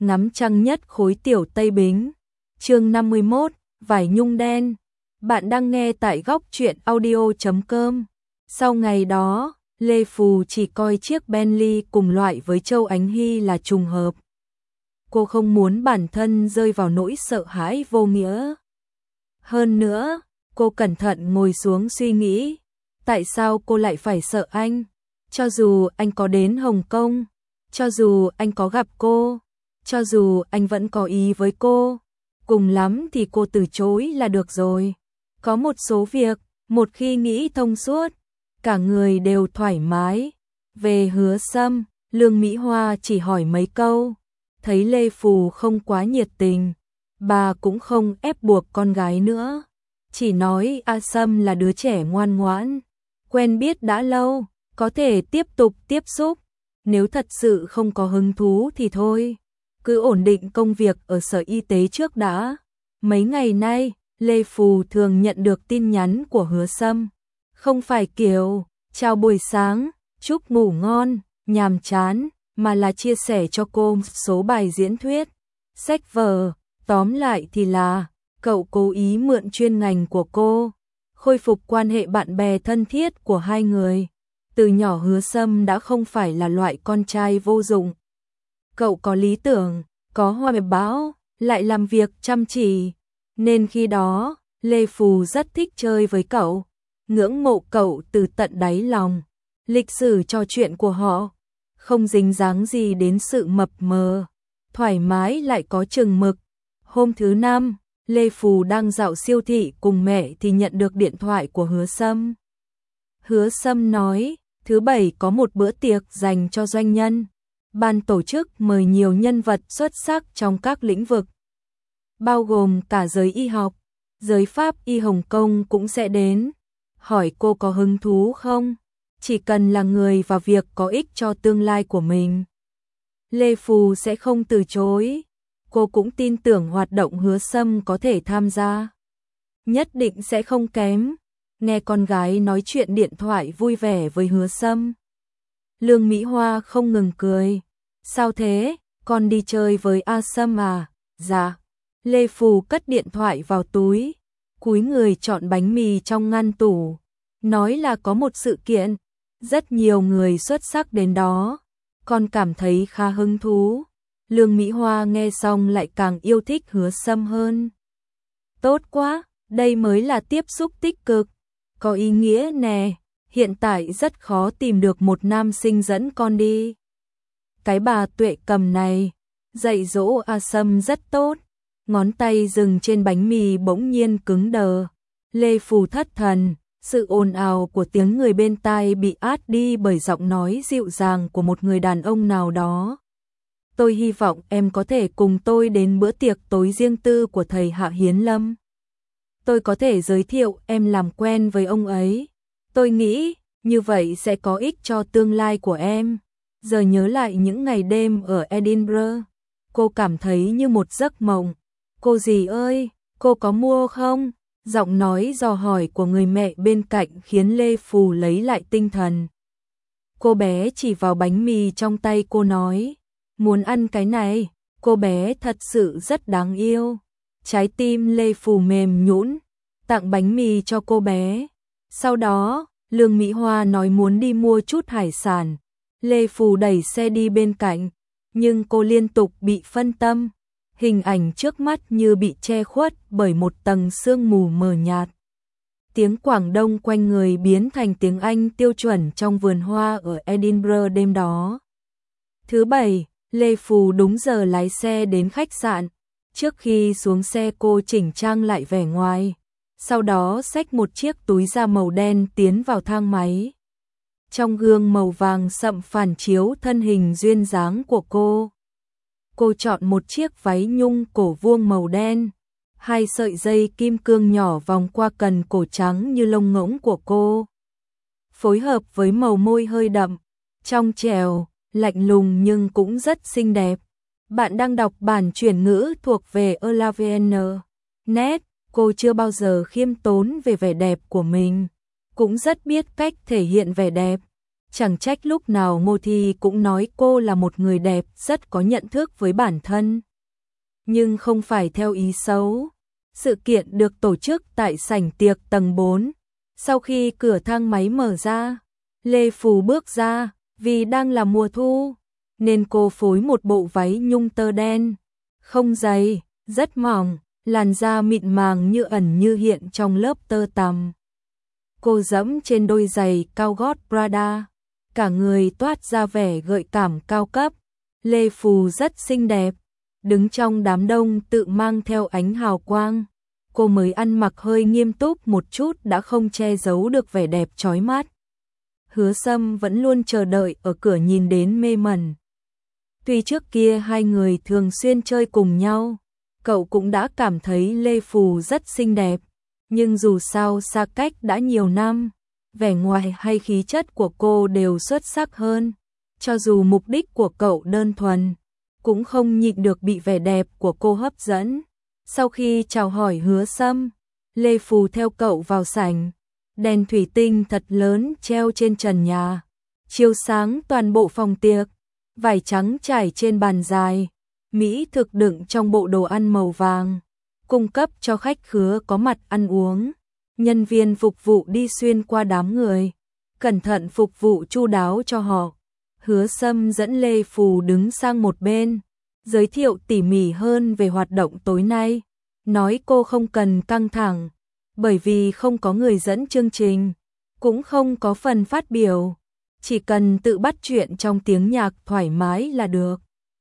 ngắm trăng nhất khối tiểu Tây Bính. Chương 51, vải nhung đen. Bạn đang nghe tại góc truyện audio.com. Sau ngày đó, Lê Phù chỉ coi chiếc Bentley cùng loại với Châu Ánh Hy là trùng hợp. Cô không muốn bản thân rơi vào nỗi sợ hãi vô nghĩa. Hơn nữa, cô cẩn thận ngồi xuống suy nghĩ, tại sao cô lại phải sợ anh? Cho dù anh có đến Hồng Kông, cho dù anh có gặp cô, cho dù anh vẫn có ý với cô, cùng lắm thì cô từ chối là được rồi. Có một số việc, một khi nghĩ thông suốt, cả người đều thoải mái. Về Hứa Sâm, Lương Mỹ Hoa chỉ hỏi mấy câu, thấy Lê Phù không quá nhiệt tình, bà cũng không ép buộc con gái nữa, chỉ nói A Sâm là đứa trẻ ngoan ngoãn, quen biết đã lâu, có thể tiếp tục tiếp xúc, nếu thật sự không có hứng thú thì thôi, cứ ổn định công việc ở Sở Y tế trước đã. Mấy ngày nay, Lê Phù thường nhận được tin nhắn của Hứa Sâm, không phải kiểu chào buổi sáng, chúc ngủ ngon, nhàm chán, mà là chia sẻ cho cô số bài diễn thuyết, sách vở, tóm lại thì là cậu cố ý mượn chuyên ngành của cô, khôi phục quan hệ bạn bè thân thiết của hai người. Từ nhỏ Hứa Sâm đã không phải là loại con trai vô dụng. Cậu có lý tưởng, có hoài bão, lại làm việc chăm chỉ, nên khi đó, Lê Phù rất thích chơi với cậu, ngưỡng mộ cậu từ tận đáy lòng. Lịch sử trò chuyện của họ không dính dáng gì đến sự mập mờ, thoải mái lại có chừng mực. Hôm thứ Năm, Lê Phù đang dạo siêu thị cùng mẹ thì nhận được điện thoại của Hứa Sâm. Hứa Sâm nói, thứ Bảy có một bữa tiệc dành cho doanh nhân. Ban tổ chức mời nhiều nhân vật xuất sắc trong các lĩnh vực, bao gồm cả giới y học, giới pháp y Hồng Kông cũng sẽ đến. Hỏi cô có hứng thú không? Chỉ cần là người và việc có ích cho tương lai của mình, Lê Phù sẽ không từ chối. Cô cũng tin tưởng hoạt động Hứa Sâm có thể tham gia, nhất định sẽ không kém. Nghe con gái nói chuyện điện thoại vui vẻ với Hứa Sâm, Lương Mỹ Hoa không ngừng cười. Sao thế, con đi chơi với A Sâm à? Dạ. Lê Phù cất điện thoại vào túi, cúi người chọn bánh mì trong ngăn tủ, nói là có một sự kiện, rất nhiều người xuất sắc đến đó, con cảm thấy khá hứng thú. Lương Mỹ Hoa nghe xong lại càng yêu thích Hứa Sâm hơn. Tốt quá, đây mới là tiếp xúc tích cực, có ý nghĩa nè, hiện tại rất khó tìm được một nam sinh dẫn con đi. Cái bà Tuệ Cầm này, dạy dỗ A Sâm rất tốt. Ngón tay dừng trên bánh mì bỗng nhiên cứng đờ. Lê Phù thất thần, sự ồn ào của tiếng người bên tai bị át đi bởi giọng nói dịu dàng của một người đàn ông nào đó. Tôi hy vọng em có thể cùng tôi đến bữa tiệc tối riêng tư của thầy Hạ Hiến Lâm. Tôi có thể giới thiệu em làm quen với ông ấy. Tôi nghĩ như vậy sẽ có ích cho tương lai của em. Giờ nhớ lại những ngày đêm ở Edinburgh, cô cảm thấy như một giấc mộng. Cô dì ơi, cô có mua không? Giọng nói dò hỏi của người mẹ bên cạnh khiến Lê Phù lấy lại tinh thần. Cô bé chỉ vào bánh mì trong tay cô nói, muốn ăn cái này, cô bé thật sự rất đáng yêu. Trái tim Lê Phù mềm nhũn, tặng bánh mì cho cô bé. Sau đó, Lương Mỹ Hoa nói muốn đi mua chút hải sản. Lê Phù đẩy xe đi bên cạnh, nhưng cô liên tục bị phân tâm. Hình ảnh trước mắt như bị che khuất bởi một tầng sương mù mờ nhạt. Tiếng Quảng Đông quanh người biến thành tiếng Anh tiêu chuẩn trong vườn hoa ở Edinburgh đêm đó. Thứ Bảy, Lê Phù đúng giờ lái xe đến khách sạn. Trước khi xuống xe cô chỉnh trang lại vẻ ngoài, sau đó xách một chiếc túi da màu đen tiến vào thang máy. Trong gương màu vàng sậm phản chiếu thân hình duyên dáng của cô. Cô chọn một chiếc váy nhung cổ vuông màu đen, 2 sợi dây kim cương nhỏ vòng qua cần cổ trắng như lông ngỗng của cô. Phối hợp với màu môi hơi đậm, trong trẻo, lạnh lùng nhưng cũng rất xinh đẹp. Bạn đang đọc bản chuyển ngữ thuộc về Elavn.net. Cô chưa bao giờ khiêm tốn về vẻ đẹp của mình, cũng rất biết cách thể hiện vẻ đẹp. Chẳng trách lúc nào Ngô Thi cũng nói cô là một người đẹp, rất có nhận thức với bản thân. Nhưng không phải theo ý xấu. Sự kiện được tổ chức tại sảnh tiệc tầng 4. Sau khi cửa thang máy mở ra, Lê Phù bước ra, vì đang là mùa thu, nên cô phối một bộ váy nhung tơ đen, không dày, rất mỏng, làn da mịn màng như ẩn như hiện trong lớp tơ tằm. Cô dẫm trên đôi giày cao gót Prada, cả người toát ra vẻ gợi cảm cao cấp. Lê Phù rất xinh đẹp, đứng trong đám đông tự mang theo ánh hào quang. Cô mới ăn mặc hơi nghiêm túc một chút đã không che giấu được vẻ đẹp chói mắt. Hứa Sâm vẫn luôn chờ đợi ở cửa nhìn đến mê mẩn. Tuy trước kia hai người thường xuyên chơi cùng nhau, cậu cũng đã cảm thấy Lê Phù rất xinh đẹp, nhưng dù sao xa cách đã nhiều năm, vẻ ngoài hay khí chất của cô đều xuất sắc hơn. Cho dù mục đích của cậu đơn thuần, cũng không nhịn được bị vẻ đẹp của cô hấp dẫn. Sau khi chào hỏi Hứa Sâm, Lê Phù theo cậu vào sảnh. Đèn thủy tinh thật lớn treo trên trần nhà, chiếu sáng toàn bộ phòng tiệc. Vải trắng trải trên bàn dài, mỹ thực đựng trong bộ đồ ăn màu vàng, cung cấp cho khách khứa có mặt ăn uống. Nhân viên phục vụ đi xuyên qua đám người, cẩn thận phục vụ chu đáo cho họ. Hứa Sâm dẫn Lê Phù đứng sang một bên, giới thiệu tỉ mỉ hơn về hoạt động tối nay, nói cô không cần căng thẳng, bởi vì không có người dẫn chương trình, cũng không có phần phát biểu, chỉ cần tự bắt chuyện trong tiếng nhạc thoải mái là được.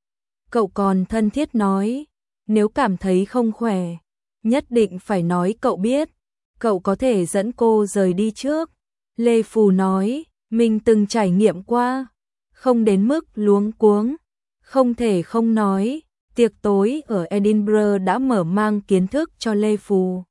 Cậu còn thân thiết nói, nếu cảm thấy không khỏe, nhất định phải nói cậu biết, cậu có thể dẫn cô rời đi trước. Lê Phù nói, mình từng trải nghiệm qua, không đến mức luống cuống. Không thể không nói, tiệc tối ở Edinburgh đã mở mang kiến thức cho Lê Phù.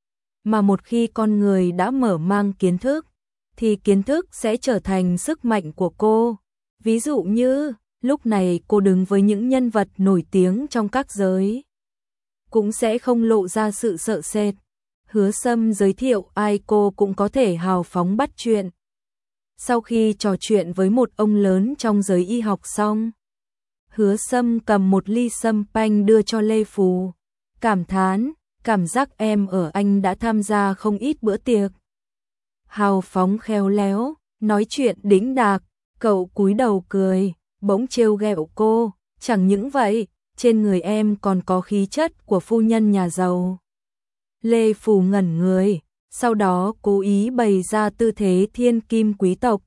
Mà một khi con người đã mở mang kiến thức, thì kiến thức sẽ trở thành sức mạnh của cô. Ví dụ như, lúc này cô đứng với những nhân vật nổi tiếng trong các giới, cũng sẽ không lộ ra sự sợ sệt. Hứa Sâm giới thiệu ai cô cũng có thể hào phóng bắt chuyện. Sau khi trò chuyện với một ông lớn trong giới y học xong, Hứa Sâm cầm một ly sâm panh đưa cho Lê Phù, cảm thán, cảm giác em ở Anh đã tham gia không ít bữa tiệc. Hào phóng khéo léo, nói chuyện đĩnh đạc, cậu cúi đầu cười, bỗng trêu ghẹo cô, chẳng những vậy, trên người em còn có khí chất của phu nhân nhà giàu. Lê Phù ngẩn người, sau đó cố ý bày ra tư thế thiên kim quý tộc.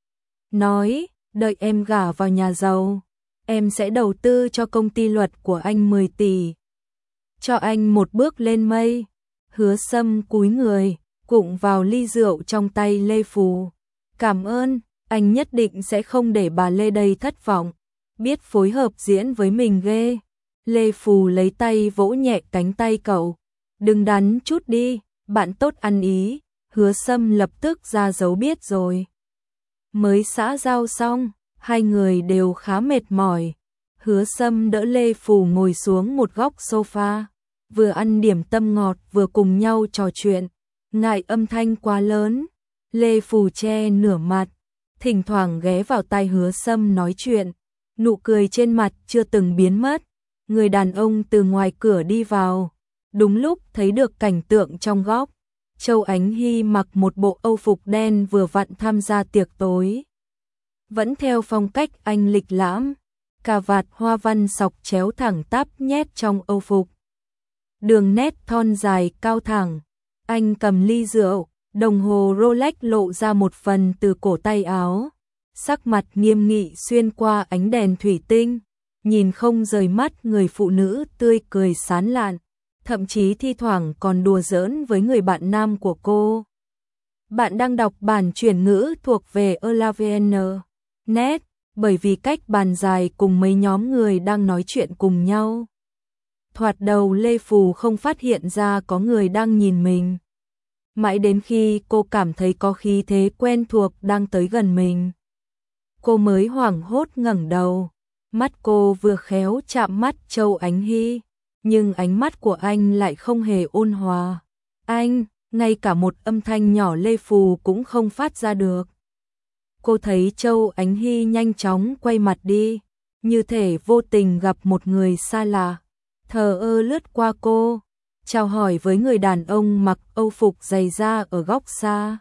Nói, đợi em gả vào nhà giàu, em sẽ đầu tư cho công ty luật của anh 10 tỷ. Cho anh một bước lên mây. Hứa Sâm cúi người, cụng vào ly rượu trong tay Lê Phù. Cảm ơn, anh nhất định sẽ không để bà Lê đây thất vọng. Biết phối hợp diễn với mình ghê. Lê Phù lấy tay vỗ nhẹ cánh tay cậu. Đừng đắn chút đi, bạn tốt ăn ý. Hứa Sâm lập tức ra dấu biết rồi. Mới xã giao xong, hai người đều khá mệt mỏi. Hứa Sâm đỡ Lê Phù ngồi xuống một góc sofa, vừa ăn điểm tâm ngọt vừa cùng nhau trò chuyện. Ngại âm thanh quá lớn, Lê Phù che nửa mặt, thỉnh thoảng ghé vào tai Hứa Sâm nói chuyện, nụ cười trên mặt chưa từng biến mất. Người đàn ông từ ngoài cửa đi vào, đúng lúc thấy được cảnh tượng trong góc. Châu Ánh Hy mặc một bộ âu phục đen vừa vặn tham gia tiệc tối. Vẫn theo phong cách Anh lịch lãm, cà vạt hoa văn sọc chéo thẳng tắp nhét trong âu phục. Đường nét thon dài cao thẳng, anh cầm ly rượu, đồng hồ Rolex lộ ra một phần từ cổ tay áo. Sắc mặt nghiêm nghị xuyên qua ánh đèn thủy tinh, nhìn không rời mắt người phụ nữ tươi cười sán lạn, thậm chí thi thoảng còn đùa giỡn với người bạn nam của cô. Bạn đang đọc bản chuyển ngữ thuộc về ELAVN.net, bởi vì cách bàn dài cùng mấy nhóm người đang nói chuyện cùng nhau. Thoạt đầu Lê Phù không phát hiện ra có người đang nhìn mình. Mãi đến khi cô cảm thấy có khí thế quen thuộc đang tới gần mình, cô mới hoảng hốt ngẩng đầu. Mắt cô vừa khéo chạm mắt Châu Ánh Hy, nhưng ánh mắt của anh lại không hề ôn hòa. Anh, ngay cả một âm thanh nhỏ Lê Phù cũng không phát ra được. Cô thấy Châu Ánh Hy nhanh chóng quay mặt đi, như thể vô tình gặp một người xa lạ, thờ ơ lướt qua cô, chào hỏi với người đàn ông mặc âu phục dày da ở góc xa.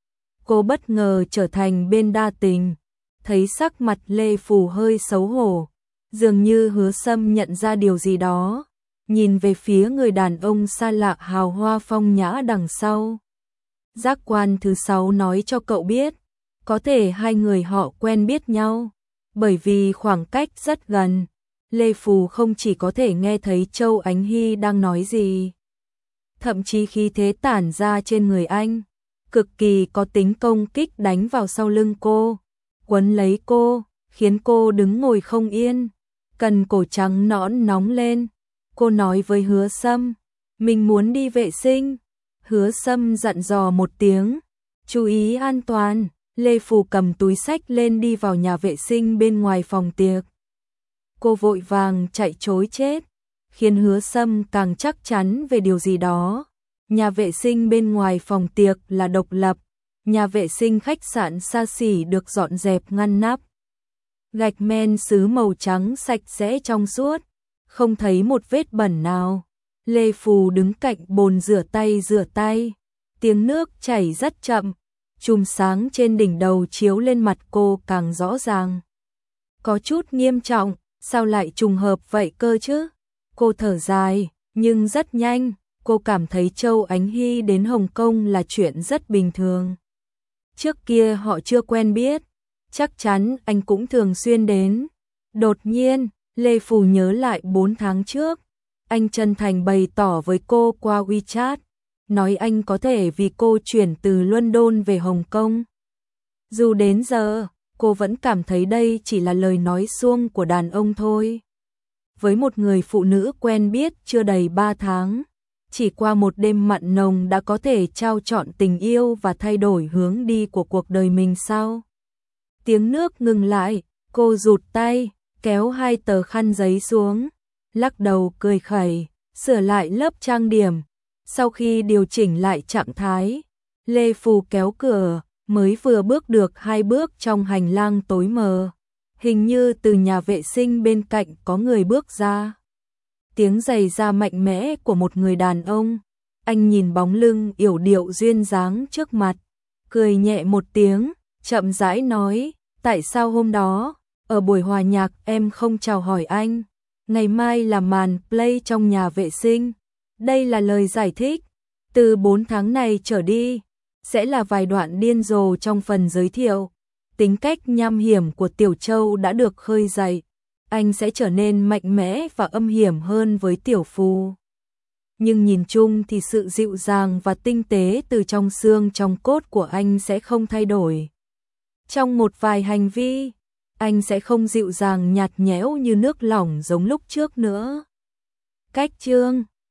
Cô bất ngờ trở thành bên đa tình, thấy sắc mặt Lê Phù hơi xấu hổ, dường như Hứa Sâm nhận ra điều gì đó, nhìn về phía người đàn ông xa lạ hào hoa phong nhã đằng sau. Giác quan thứ 6 nói cho cậu biết, có thể hai người họ quen biết nhau, bởi vì khoảng cách rất gần. Lê Phù không chỉ có thể nghe thấy Châu Ánh Hy đang nói gì, thậm chí khí thế tản ra trên người anh, cực kỳ có tính công kích đánh vào sau lưng cô, quấn lấy cô, khiến cô đứng ngồi không yên, cần cổ trắng nõn nóng lên. Cô nói với Hứa Sâm, mình muốn đi vệ sinh. Hứa Sâm dặn dò một tiếng, chú ý an toàn. Lê Phù cầm túi xách lên đi vào nhà vệ sinh bên ngoài phòng tiệc. Cô vội vàng chạy trối chết, khiến Hứa Sâm càng chắc chắn về điều gì đó. Nhà vệ sinh bên ngoài phòng tiệc là độc lập, nhà vệ sinh khách sạn xa xỉ được dọn dẹp ngăn nắp. Gạch men sứ màu trắng sạch sẽ trong suốt, không thấy một vết bẩn nào. Lê Phù đứng cạnh bồn rửa tay, tiếng nước chảy rất chậm, chùm sáng trên đỉnh đầu chiếu lên mặt cô càng rõ ràng. Có chút nghiêm trọng, sao lại trùng hợp vậy cơ chứ? Cô thở dài, nhưng rất nhanh, cô cảm thấy Châu Ánh Hy đến Hồng Kông là chuyện rất bình thường. Trước kia họ chưa quen biết, chắc chắn anh cũng thường xuyên đến. Đột nhiên, Lê Phù nhớ lại 4 tháng trước, anh chân thành bày tỏ với cô qua WeChat, nói anh có thể vì cô chuyển từ London về Hồng Kông. Dù đến giờ, cô vẫn cảm thấy đây chỉ là lời nói suông của đàn ông thôi. Với một người phụ nữ quen biết chưa đầy 3 tháng, chỉ qua một đêm mặn nồng đã có thể trao trọn tình yêu và thay đổi hướng đi của cuộc đời mình sao? Tiếng nước ngừng lại, cô rụt tay, kéo 2 tờ khăn giấy xuống, lắc đầu cười khẩy, sửa lại lớp trang điểm. Sau khi điều chỉnh lại trạng thái, Lê Phù kéo cửa, mới vừa bước được 2 bước trong hành lang tối mờ. Hình như từ nhà vệ sinh bên cạnh có người bước ra. Tiếng giày da mạnh mẽ của một người đàn ông. Anh nhìn bóng lưng yểu điệu duyên dáng trước mặt, cười nhẹ một tiếng, chậm rãi nói, tại sao hôm đó, ở buổi hòa nhạc em không chào hỏi anh? Ngày mai là màn play trong nhà vệ sinh. Đây là lời giải thích. Từ 4 tháng này trở đi, sẽ là vài đoạn điên rồ trong phần giới thiệu. Tính cách nham hiểm của Tiểu Châu đã được khơi dậy. Anh sẽ trở nên mạnh mẽ và âm hiểm hơn với Tiểu Phù. Nhưng nhìn chung thì sự dịu dàng và tinh tế từ trong xương trong cốt của anh sẽ không thay đổi. Trong một vài hành vi, anh sẽ không dịu dàng nhạt nhẽo như nước lỏng giống lúc trước nữa. Cách chương